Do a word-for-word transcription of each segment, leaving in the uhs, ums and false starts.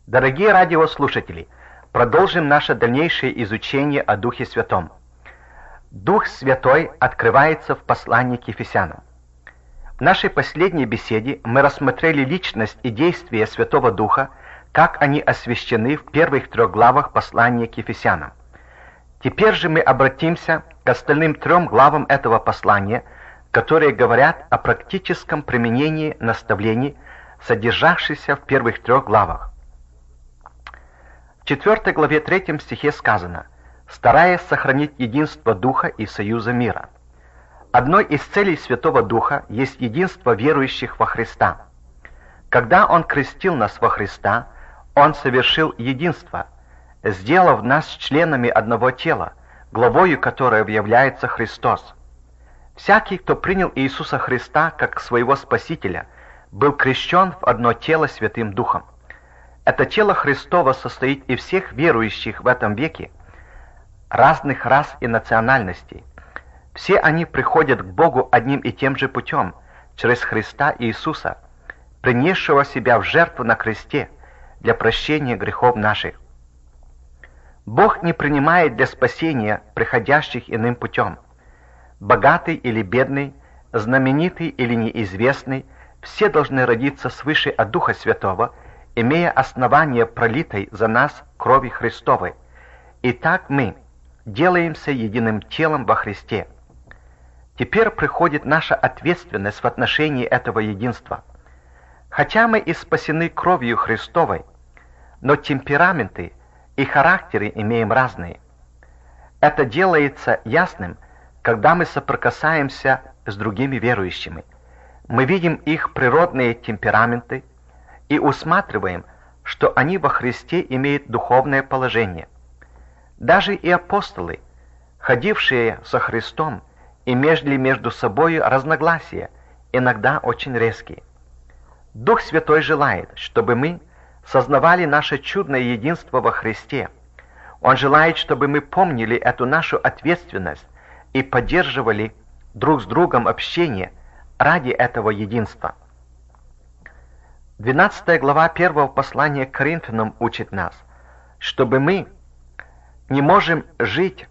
Дорогие радиослушатели, продолжим наше дальнейшее изучение о Духе Святом. Дух Святой открывается в послании к Ефесянам. В нашей последней беседе мы рассмотрели личность и действия Святого Духа, как они освящены в первых трех главах послания к Ефесянам. Теперь же мы обратимся к остальным трем главам этого послания, которые говорят о практическом применении наставлений, содержавшихся в первых трех главах. В четвёртой главе третьем стихе сказано: «Стараясь сохранить единство Духа и союза мира». Одной из целей Святого Духа есть единство верующих во Христа. Когда Он крестил нас во Христа, Он совершил единство, сделав нас членами одного тела, главою которого является Христос. Всякий, кто принял Иисуса Христа как своего Спасителя, был крещен в одно тело Святым Духом. Это тело Христово состоит из всех верующих в этом веке, разных рас и национальностей. Все они приходят к Богу одним и тем же путем, через Христа Иисуса, принесшего себя в жертву на кресте для прощения грехов наших. Бог не принимает для спасения приходящих иным путем. Богатый или бедный, знаменитый или неизвестный, все должны родиться свыше от Духа Святого, имея основание пролитой за нас крови Христовой. И так мы делаемся единым телом во Христе. Теперь приходит наша ответственность в отношении этого единства. Хотя мы и спасены кровью Христовой, но темпераменты и характеры имеем разные. Это делается ясным, когда мы соприкасаемся с другими верующими. Мы видим их природные темпераменты и усматриваем, что они во Христе имеют духовное положение. Даже и апостолы, ходившие со Христом, имели между собой разногласия, иногда очень резкие. Дух Святой желает, чтобы мы сознавали наше чудное единство во Христе. Он желает, чтобы мы помнили эту нашу ответственность и поддерживали друг с другом общение ради этого единства. двенадцатая глава первого послания к Коринфянам учит нас, чтобы мы не можем жить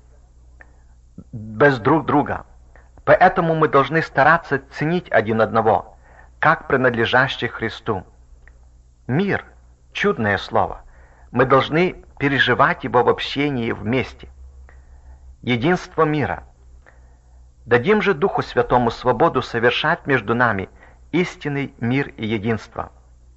без друг друга. Поэтому мы должны стараться ценить один одного, как принадлежащих Христу. Мир – чудное слово. Мы должны переживать его в общении вместе. Единство мира. Дадим же Духу Святому свободу совершать между нами истинный мир и единство.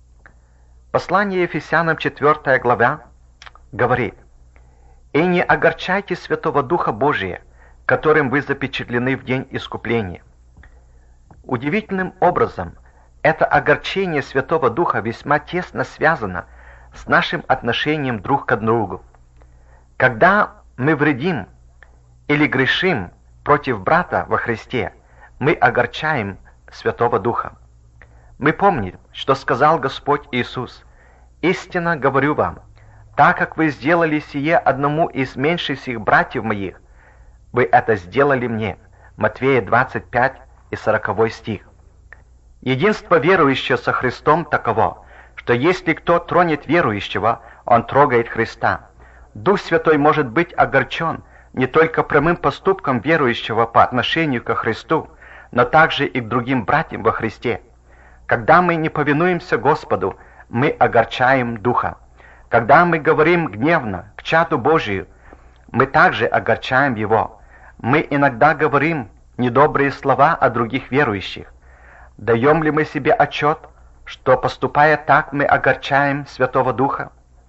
Послание Ефесянам четвёртая глава говорит: «И не огорчайте Святого Духа Божия, которым вы запечатлены в день искупления». Удивительным образом, это огорчение Святого Духа весьма тесно связано с нашим отношением друг к другу. Когда мы вредим или грешим против брата во Христе, мы огорчаем Святого Духа. Мы помним, что сказал Господь Иисус: «Истинно говорю вам, так как вы сделали сие одному из меньших сих братьев моих, вы это сделали мне». Матфея двадцать пять и сороковой стих. Единство верующего со Христом таково, что если кто тронет верующего, он трогает Христа. Дух Святой может быть огорчен не только прямым поступком верующего по отношению ко Христу, но также и к другим братьям во Христе. Когда мы не повинуемся Господу, мы огорчаем Духа. Когда мы говорим гневно к чаду Божию, мы также огорчаем Его. Мы иногда говорим недобрые слова о других верующих. Даем ли мы себе отчет, что, поступая так, мы огорчаем Святого Духа?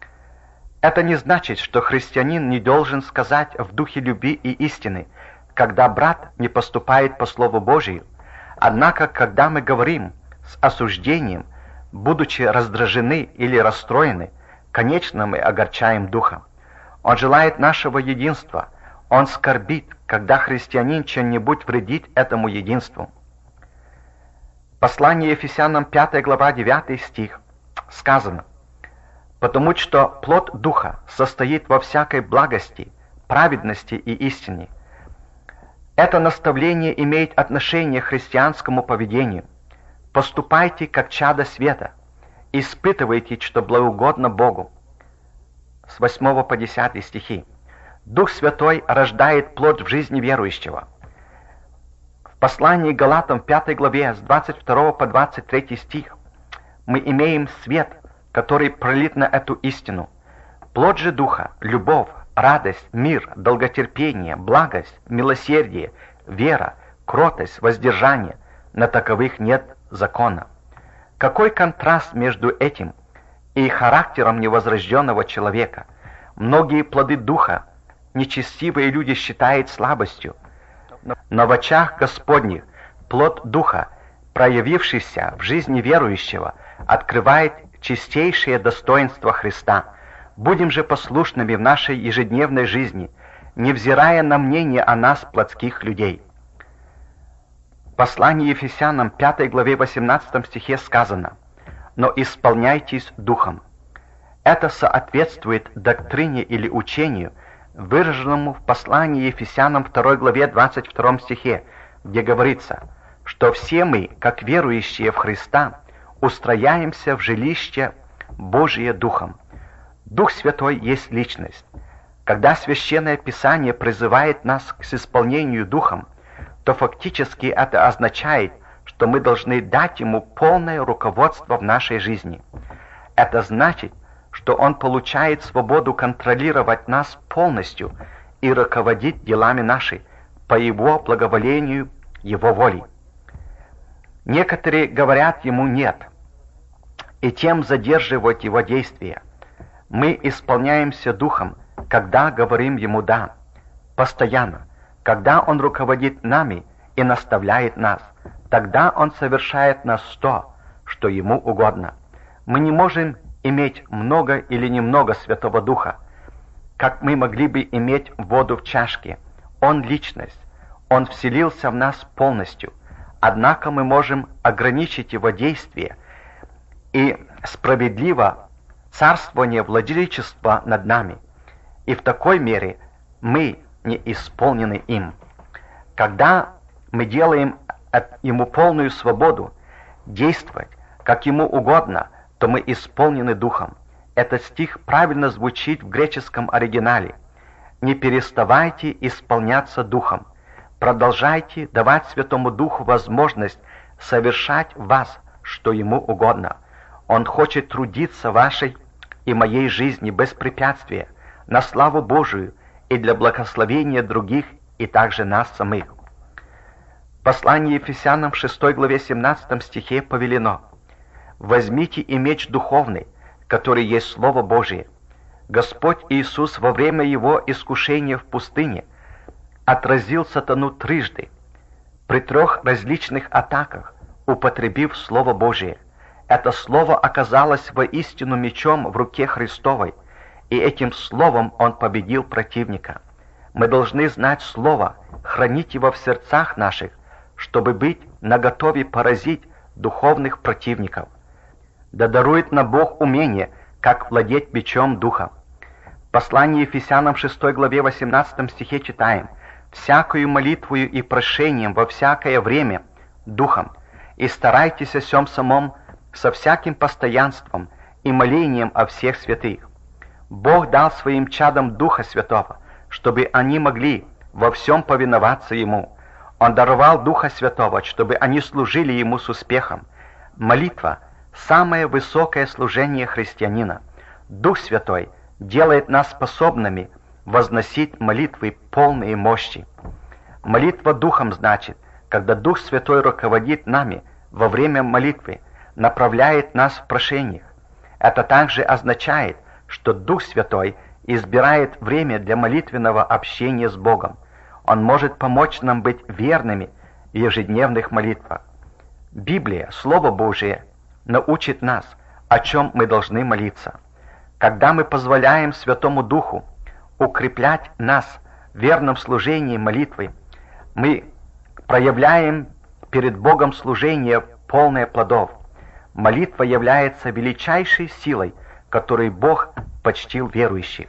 Это не значит, что христианин не должен сказать в духе любви и истины, когда брат не поступает по Слову Божию. Однако, когда мы говорим с осуждением, будучи раздражены или расстроены, конечно, мы огорчаем Духа. Он желает нашего единства. Он скорбит, когда христианин чем-нибудь вредит этому единству. Послание Ефесянам пятая глава девятый стих сказано: «Потому что плод Духа состоит во всякой благости, праведности и истине». Это наставление имеет отношение к христианскому поведению. Поступайте как чада света, испытывайте, что благоугодно Богу. с восьмого по десятый стихи. Дух Святой рождает плод в жизни верующего. В послании к Галатам в пятой главе с двадцать второго по двадцать третий стих мы имеем свет, который пролит на эту истину. Плод же Духа — любовь, радость, мир, долготерпение, благость, милосердие, вера, кротость, воздержание. На таковых нет закона. Какой контраст между этим и характером невозрожденного человека? Многие плоды Духа нечестивые люди считают слабостью, но в очах Господних плод Духа, проявившийся в жизни верующего, открывает чистейшее достоинство Христа. Будем же послушными в нашей ежедневной жизни, невзирая на мнение о нас плотских людей. В послании Ефесянам пятой главе восемнадцатом стихе сказано: «Но исполняйтесь Духом». Это соответствует доктрине или учению, выраженному в послании Ефесянам второй главе двадцать втором стихе, где говорится, что все мы, как верующие в Христа, устрояемся в жилище Божие Духом. Дух Святой есть личность. Когда Священное Писание призывает нас к исполнению Духом, то фактически это означает, что мы должны дать Ему полное руководство в нашей жизни. Это значит, что Он получает свободу контролировать нас полностью и руководить делами нашими по Его благоволению, Его воле. Некоторые говорят Ему «нет», и тем задерживают Его действия. Мы исполняемся Духом, когда говорим Ему «да», постоянно. Когда Он руководит нами и наставляет нас, тогда Он совершает нас то, что Ему угодно. Мы не можем иметь много или немного Святого Духа, как мы могли бы иметь воду в чашке. Он — личность, Он вселился в нас полностью, однако мы можем ограничить Его действие и справедливо царствование владычества над нами, и в такой мере мы не исполнены им. Когда мы делаем Ему полную свободу действовать, как Ему угодно, то мы исполнены Духом. Этот стих правильно звучит в греческом оригинале. Не переставайте исполняться Духом. Продолжайте давать Святому Духу возможность совершать в вас, что Ему угодно. Он хочет трудиться в вашей и моей жизни без препятствия, на славу Божию и для благословения других, и также нас самих. В послании Ефесянам в шестой главе семнадцатом стихе повелено: «Возьмите и меч духовный, который есть Слово Божие». Господь Иисус во время Его искушения в пустыне отразил сатану трижды, при трех различных атаках, употребив Слово Божие. Это Слово оказалось воистину мечом в руке Христовой, и этим Словом Он победил противника. Мы должны знать Слово, хранить его в сердцах наших, чтобы быть наготове поразить духовных противников. Да дарует нам Бог умение, как владеть мечом Духа. В послании Ефесянам в шестой главе восемнадцатом стихе читаем: «Всякою молитвою и прошением во всякое время Духом, и старайтесь о сем самом со всяким постоянством и молением о всех святых». Бог дал своим чадам Духа Святого, чтобы они могли во всем повиноваться Ему. Он даровал Духа Святого, чтобы они служили Ему с успехом. Молитва — самое высокое служение христианина. Дух Святой делает нас способными возносить молитвы полные мощи. Молитва Духом значит, когда Дух Святой руководит нами во время молитвы, направляет нас в прошениях. Это также означает, что Дух Святой избирает время для молитвенного общения с Богом. Он может помочь нам быть верными в ежедневных молитвах. Библия, Слово Божие, научит нас, о чем мы должны молиться. Когда мы позволяем Святому Духу укреплять нас в верном служении молитвы, мы проявляем перед Богом служение полное плодов. Молитва является величайшей силой, которой Бог почтил верующих.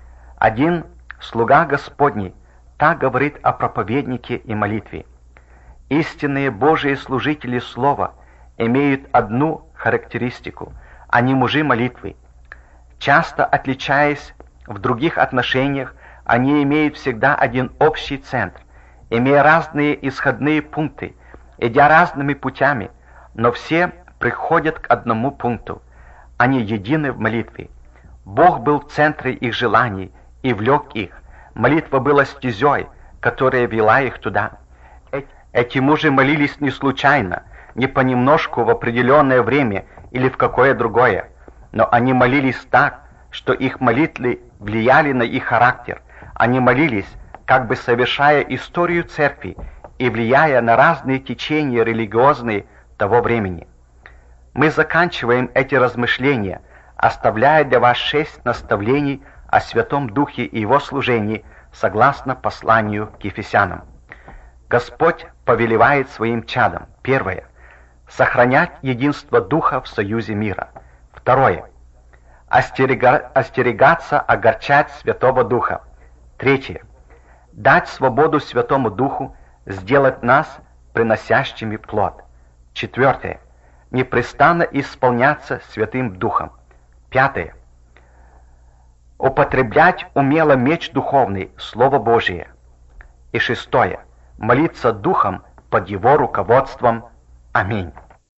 Один слуга Господний так говорит о проповеднике и молитве: «Истинные Божии служители Слова имеют одну характеристику — они мужи молитвы. Часто отличаясь в других отношениях, они имеют всегда один общий центр, имея разные исходные пункты, идя разными путями, но все приходят к одному пункту. Они едины в молитве. Бог был в центре их желаний и влек их. Молитва была стезей, которая вела их туда. Эти мужи молились не случайно, не понемножку в определенное время или в какое другое, но они молились так, что их молитвы влияли на их характер. Они молились, как бы совершая историю церкви и влияя на разные течения религиозные того времени. Мы заканчиваем эти размышления, оставляя для вас шесть наставлений о Святом Духе и Его служении согласно посланию к Ефесянам. Господь повелевает своим чадам. Первое. Сохранять единство Духа в союзе мира. Второе. Остерега... Остерегаться огорчать Святого Духа. Третье. Дать свободу Святому Духу сделать нас приносящими плод. Четвертое. Непрестанно исполняться Святым Духом. Пятое. Употреблять умело меч духовный, Слово Божие. И шестое. Молиться Духом под Его руководством. Аминь.